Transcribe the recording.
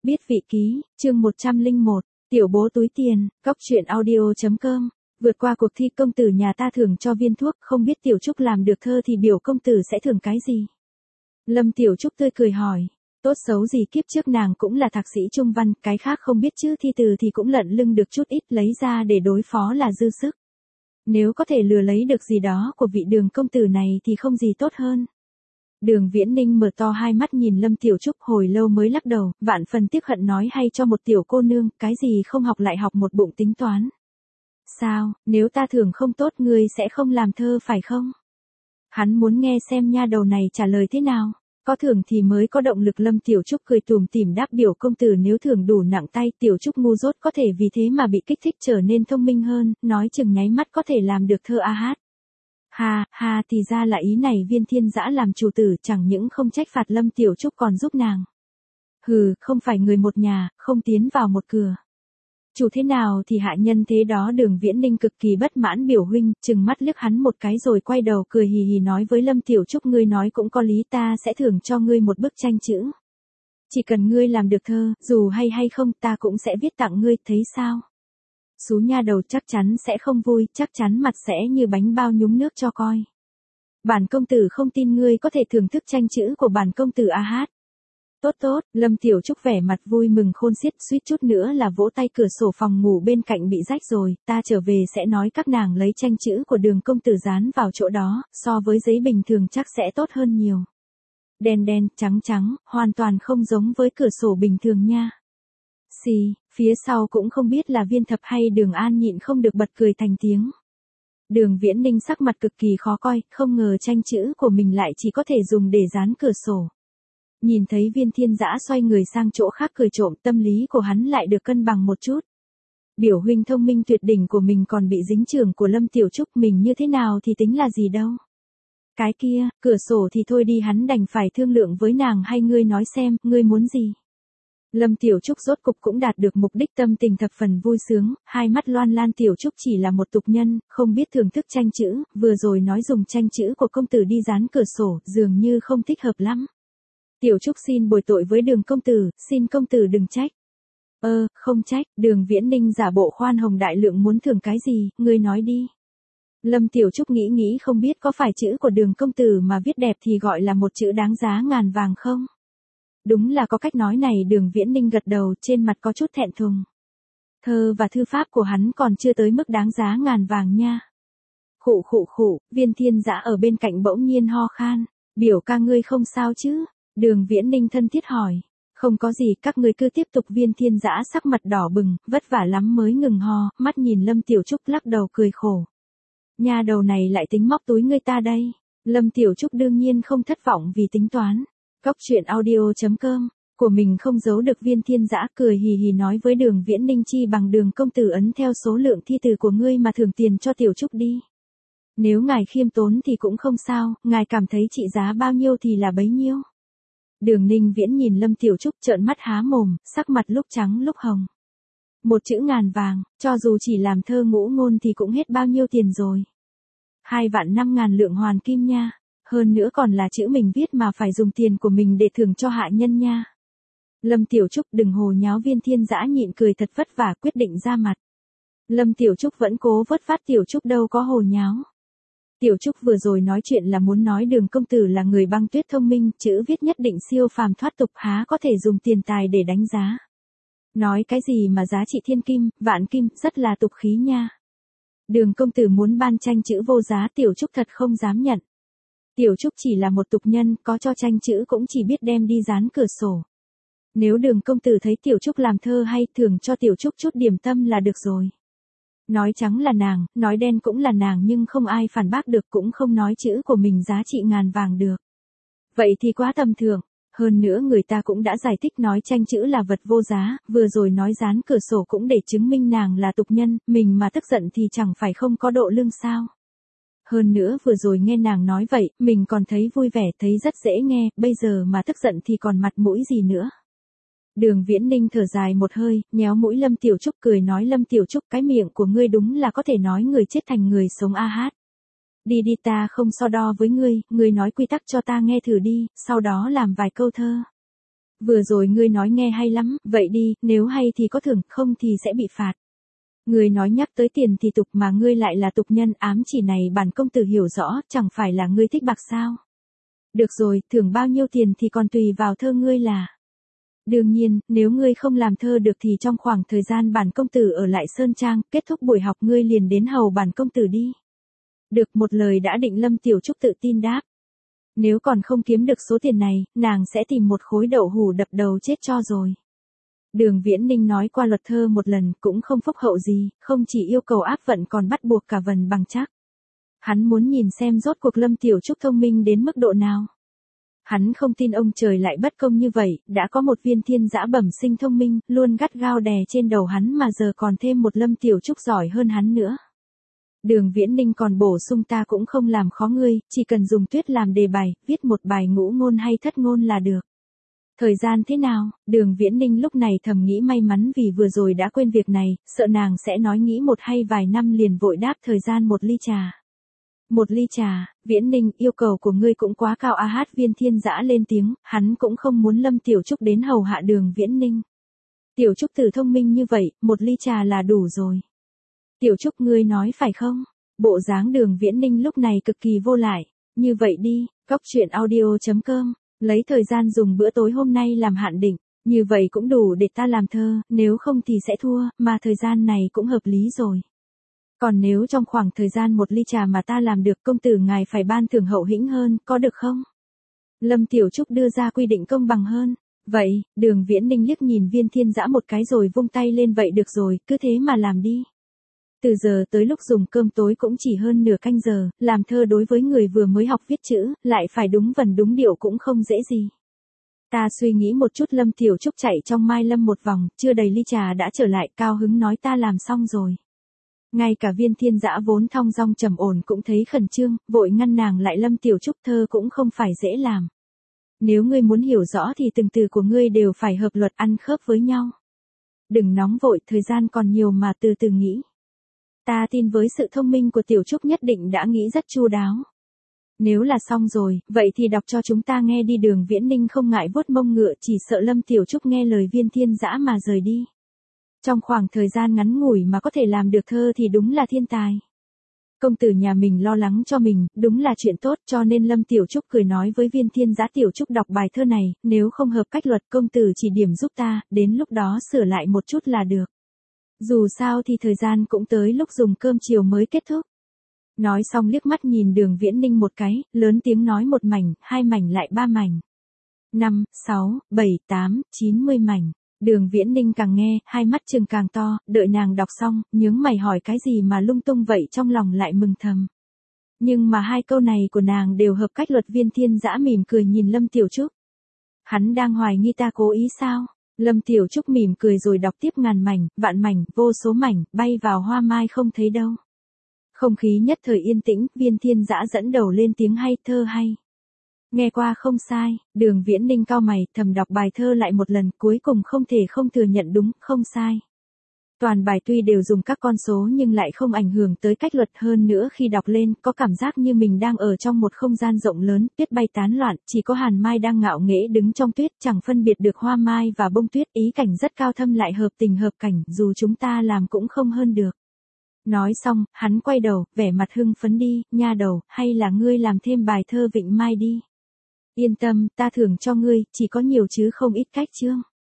Biết vị ký, chương 101, tiểu bố túi tiền, góc truyện audio.com. Vượt qua cuộc thi công tử nhà ta thưởng cho viên thuốc, không biết Tiểu Trúc làm được thơ thì biểu công tử sẽ thưởng cái gì? Lâm Tiểu Trúc tươi cười hỏi. Tốt xấu gì kiếp trước nàng cũng là thạc sĩ trung văn, cái khác không biết chứ thi từ thì cũng lận lưng được chút ít, lấy ra để đối phó là dư sức. Nếu có thể lừa lấy được gì đó của vị Đường công tử này thì không gì tốt hơn. Đường Viễn Ninh mở to hai mắt nhìn Lâm Tiểu Trúc hồi lâu mới lắc đầu, vạn phần tiếc hận nói hay cho một tiểu cô nương, cái gì không học lại học một bụng tính toán. Sao, nếu ta thưởng không tốt ngươi sẽ không làm thơ phải không? Hắn muốn nghe xem nha đầu này trả lời thế nào. Có thưởng thì mới có động lực. Lâm Tiểu Trúc cười tủm tỉm đáp biểu công tử nếu thưởng đủ nặng tay Tiểu Trúc ngu dốt có thể vì thế mà bị kích thích trở nên thông minh hơn, nói chừng nháy mắt có thể làm được thơ a hát. Ha, thì ra là ý này. Viên Thiên Dã làm chủ tử chẳng những không trách phạt Lâm Tiểu Trúc còn giúp nàng. Hừ, không phải người một nhà, không tiến vào một cửa. Chủ thế nào thì hạ nhân thế đó. Đường Viễn Ninh cực kỳ bất mãn biểu huynh, chừng mắt liếc hắn một cái rồi quay đầu cười hì hì nói với Lâm Tiểu Trúc ngươi nói cũng có lý, ta sẽ thưởng cho ngươi một bức tranh chữ. Chỉ cần ngươi làm được thơ, dù hay hay không ta cũng sẽ viết tặng ngươi, thấy sao? Xú nha đầu chắc chắn sẽ không vui, chắc chắn mặt sẽ như bánh bao nhúng nước cho coi. Bản công tử không tin ngươi có thể thưởng thức tranh chữ của bản công tử a hát. Tốt, Lâm Tiểu Trúc vẻ mặt vui mừng khôn xiết, suýt chút nữa là vỗ tay. Cửa sổ phòng ngủ bên cạnh bị rách rồi, ta trở về sẽ nói các nàng lấy tranh chữ của Đường công tử dán vào chỗ đó, so với giấy bình thường chắc sẽ tốt hơn nhiều. Đen, trắng, hoàn toàn không giống với cửa sổ bình thường nha. Xì, phía sau cũng không biết là Viên Thập hay Đường An nhịn không được bật cười thành tiếng. Đường Viễn Ninh sắc mặt cực kỳ khó coi, không ngờ tranh chữ của mình lại chỉ có thể dùng để dán cửa sổ. Nhìn thấy Viên Thiên Dã xoay người sang chỗ khác cười trộm, tâm lý của hắn lại được cân bằng một chút. Biểu huynh thông minh tuyệt đỉnh của mình còn bị dính chưởng của Lâm Tiểu Trúc, mình như thế nào thì tính là gì đâu. Cái kia, cửa sổ thì thôi đi, hắn đành phải thương lượng với nàng. Hay ngươi nói xem, ngươi muốn gì? Lâm Tiểu Trúc rốt cục cũng đạt được mục đích, tâm tình thập phần vui sướng, hai mắt loan lan. Tiểu Trúc chỉ là một tục nhân, không biết thưởng thức tranh chữ, vừa rồi nói dùng tranh chữ của công tử đi dán cửa sổ, dường như không thích hợp lắm. Tiểu Trúc xin bồi tội với Đường công tử, xin công tử đừng trách. Không trách. Đường Viễn Ninh giả bộ khoan hồng đại lượng, muốn thưởng cái gì, ngươi nói đi. Lâm Tiểu Trúc nghĩ không biết có phải chữ của Đường công tử mà viết đẹp thì gọi là một chữ đáng giá ngàn vàng không? Đúng là có cách nói này. Đường Viễn Ninh gật đầu, trên mặt có chút thẹn thùng. Thơ và thư pháp của hắn còn chưa tới mức đáng giá ngàn vàng nha. Khụ, Viên Thiên Dã ở bên cạnh bỗng nhiên ho khan. Biểu ca ngươi không sao chứ? Đường Viễn Ninh thân thiết hỏi. Không có gì, các ngươi cứ tiếp tục. Viên Thiên Dã sắc mặt đỏ bừng, vất vả lắm mới ngừng ho, mắt nhìn Lâm Tiểu Trúc lắc đầu cười khổ. Nhà đầu này lại tính móc túi người ta đây. Lâm Tiểu Trúc đương nhiên không thất vọng vì tính toán. Góc truyện audio.com, của mình không giấu được. Viên Thiên Dã cười hì hì nói với Đường Viễn Ninh chi bằng Đường công tử ấn theo số lượng thi từ của ngươi mà thưởng tiền cho Tiểu Trúc đi. Nếu ngài khiêm tốn thì cũng không sao, ngài cảm thấy trị giá bao nhiêu thì là bấy nhiêu. Đường Ninh Viễn nhìn Lâm Tiểu Trúc trợn mắt há mồm, sắc mặt lúc trắng lúc hồng. Một chữ ngàn vàng, cho dù chỉ làm thơ ngũ ngôn thì cũng hết bao nhiêu tiền rồi. 2.500.000 lượng hoàn kim nha. Hơn nữa còn là chữ mình viết mà phải dùng tiền của mình để thưởng cho hạ nhân nha. Lâm Tiểu Trúc đừng hồ nháo. Viên Thiên Dã nhịn cười thật vất vả quyết định ra mặt. Lâm Tiểu Trúc vẫn cố vớt vát. Tiểu Trúc đâu có hồ nháo. Tiểu Trúc vừa rồi nói chuyện là muốn nói Đường công tử là người băng tuyết thông minh, chữ viết nhất định siêu phàm thoát tục, há có thể dùng tiền tài để đánh giá. Nói cái gì mà giá trị thiên kim, vạn kim, rất là tục khí nha. Đường công tử muốn ban tranh chữ vô giá, Tiểu Trúc thật không dám nhận. Tiểu Trúc chỉ là một tục nhân, có cho tranh chữ cũng chỉ biết đem đi dán cửa sổ. Nếu Đường công tử thấy Tiểu Trúc làm thơ hay, thưởng cho Tiểu Trúc chút điểm tâm là được rồi. Nói trắng là nàng, nói đen cũng là nàng, nhưng không ai phản bác được, cũng không nói chữ của mình giá trị ngàn vàng được. Vậy thì quá tầm thường. Hơn nữa người ta cũng đã giải thích nói tranh chữ là vật vô giá, vừa rồi nói dán cửa sổ cũng để chứng minh nàng là tục nhân, mình mà tức giận thì chẳng phải không có độ lương sao. Hơn nữa vừa rồi nghe nàng nói vậy, mình còn thấy vui vẻ, thấy rất dễ nghe, bây giờ mà tức giận thì còn mặt mũi gì nữa. Đường Viễn Ninh thở dài một hơi, nhéo mũi Lâm Tiểu Trúc cười nói Lâm Tiểu Trúc cái miệng của ngươi đúng là có thể nói người chết thành người sống a hát. Đi ta không so đo với ngươi nói quy tắc cho ta nghe thử đi, sau đó làm vài câu thơ. Vừa rồi ngươi nói nghe hay lắm, vậy đi, nếu hay thì có thưởng, không thì sẽ bị phạt. Ngươi nói nhắc tới tiền thì tục mà ngươi lại là tục nhân, ám chỉ này bản công tử hiểu rõ, chẳng phải là ngươi thích bạc sao. Được rồi, thưởng bao nhiêu tiền thì còn tùy vào thơ ngươi là. Đương nhiên, nếu ngươi không làm thơ được thì trong khoảng thời gian bản công tử ở lại Sơn Trang, kết thúc buổi học ngươi liền đến hầu bản công tử đi. Được, một lời đã định. Lâm Tiểu Trúc tự tin đáp. Nếu còn không kiếm được số tiền này, nàng sẽ tìm một khối đậu hủ đập đầu chết cho rồi. Đường Viễn Ninh nói qua luật thơ một lần cũng không phúc hậu gì, không chỉ yêu cầu áp vận còn bắt buộc cả vần bằng chắc. Hắn muốn nhìn xem rốt cuộc Lâm Tiểu Trúc thông minh đến mức độ nào. Hắn không tin ông trời lại bất công như vậy, đã có một viên thiên dã bẩm sinh thông minh, luôn gắt gao đè trên đầu hắn mà giờ còn thêm một Lâm Tiểu Trúc giỏi hơn hắn nữa. Đường Viễn Ninh còn bổ sung ta cũng không làm khó ngươi, chỉ cần dùng tuyết làm đề bài, viết một bài ngũ ngôn hay thất ngôn là được. Thời gian thế nào? Đường Viễn Ninh lúc này thầm nghĩ may mắn vì vừa rồi đã quên việc này, sợ nàng sẽ nói nghĩ một hay vài năm liền vội đáp thời gian 1 ly trà. 1 ly trà, Viễn Ninh, yêu cầu của ngươi cũng quá cao a. Hát viên thiên dã lên tiếng, hắn cũng không muốn Lâm Tiểu Trúc đến hầu hạ Đường Viễn Ninh. Tiểu Trúc tử thông minh như vậy, 1 ly trà là đủ rồi. Tiểu Trúc ngươi nói phải không? Bộ dáng Đường Viễn Ninh lúc này cực kỳ vô lại. Như vậy đi, goctruyện.audio.com, lấy thời gian dùng bữa tối hôm nay làm hạn định. Như vậy cũng đủ để ta làm thơ, nếu không thì sẽ thua, mà thời gian này cũng hợp lý rồi. Còn nếu trong khoảng thời gian 1 ly trà mà ta làm được công tử ngài phải ban thưởng hậu hĩnh hơn, có được không? Lâm Tiểu Trúc đưa ra quy định công bằng hơn. Vậy, Đường Viễn Ninh liếc nhìn viên thiên dã một cái rồi vung tay lên vậy được rồi, cứ thế mà làm đi. Từ giờ tới lúc dùng cơm tối cũng chỉ hơn nửa canh giờ, làm thơ đối với người vừa mới học viết chữ, lại phải đúng vần đúng điệu cũng không dễ gì. Ta suy nghĩ một chút. Lâm Tiểu Trúc chạy trong Mai Lâm một vòng, chưa đầy ly trà đã trở lại, cao hứng nói ta làm xong rồi. Ngay cả viên thiên dã vốn thong dong trầm ổn cũng thấy khẩn trương, vội ngăn nàng lại. Lâm Tiểu Trúc, thơ cũng không phải dễ làm. Nếu ngươi muốn hiểu rõ thì từng từ của ngươi đều phải hợp luật ăn khớp với nhau. Đừng nóng vội, thời gian còn nhiều mà từ từ nghĩ. Ta tin với sự thông minh của Tiểu Trúc nhất định đã nghĩ rất chu đáo. Nếu là xong rồi, vậy thì đọc cho chúng ta nghe đi. Đường Viễn Ninh không ngại vuốt mông ngựa, chỉ sợ Lâm Tiểu Trúc nghe lời viên thiên dã mà rời đi. Trong khoảng thời gian ngắn ngủi mà có thể làm được thơ thì đúng là thiên tài. Công tử nhà mình lo lắng cho mình, đúng là chuyện tốt, cho nên Lâm Tiểu Trúc cười nói với viên thiên dã. Tiểu Trúc đọc bài thơ này, nếu không hợp cách luật công tử chỉ điểm giúp ta, đến lúc đó sửa lại một chút là được. Dù sao thì thời gian cũng tới lúc dùng cơm chiều mới kết thúc. Nói xong liếc mắt nhìn Đường Viễn Ninh một cái, lớn tiếng nói 1 mảnh, 2 mảnh lại 3 mảnh. 5, 6, 7, 8, 90 mảnh. Đường Viễn Ninh càng nghe, hai mắt trừng càng to, đợi nàng đọc xong, nhướng mày hỏi cái gì mà lung tung vậy, trong lòng lại mừng thầm. Nhưng mà 2 câu này của nàng đều hợp cách luật. Viên thiên dã mỉm cười nhìn Lâm Tiểu Trúc. Hắn đang hoài nghi ta cố ý sao? Lâm Tiểu Trúc mỉm cười rồi đọc tiếp. Ngàn mảnh, vạn mảnh, vô số mảnh, bay vào hoa mai không thấy đâu. Không khí nhất thời yên tĩnh, viên thiên dã dẫn đầu lên tiếng hay, thơ hay. Nghe qua không sai. Đường Viễn Ninh cau mày, thầm đọc bài thơ lại một lần, cuối cùng không thể không thừa nhận đúng, không sai. Toàn bài tuy đều dùng các con số nhưng lại không ảnh hưởng tới cách luật, hơn nữa khi đọc lên, có cảm giác như mình đang ở trong một không gian rộng lớn, tuyết bay tán loạn, chỉ có Hàn Mai đang ngạo nghễ đứng trong tuyết, chẳng phân biệt được hoa mai và bông tuyết, ý cảnh rất cao thâm lại hợp tình hợp cảnh, dù chúng ta làm cũng không hơn được. Nói xong, hắn quay đầu, vẻ mặt hưng phấn đi, nha đầu, hay là ngươi làm thêm bài thơ Vịnh Mai đi. Yên tâm, ta thưởng cho ngươi, chỉ có nhiều chứ không ít cách chương.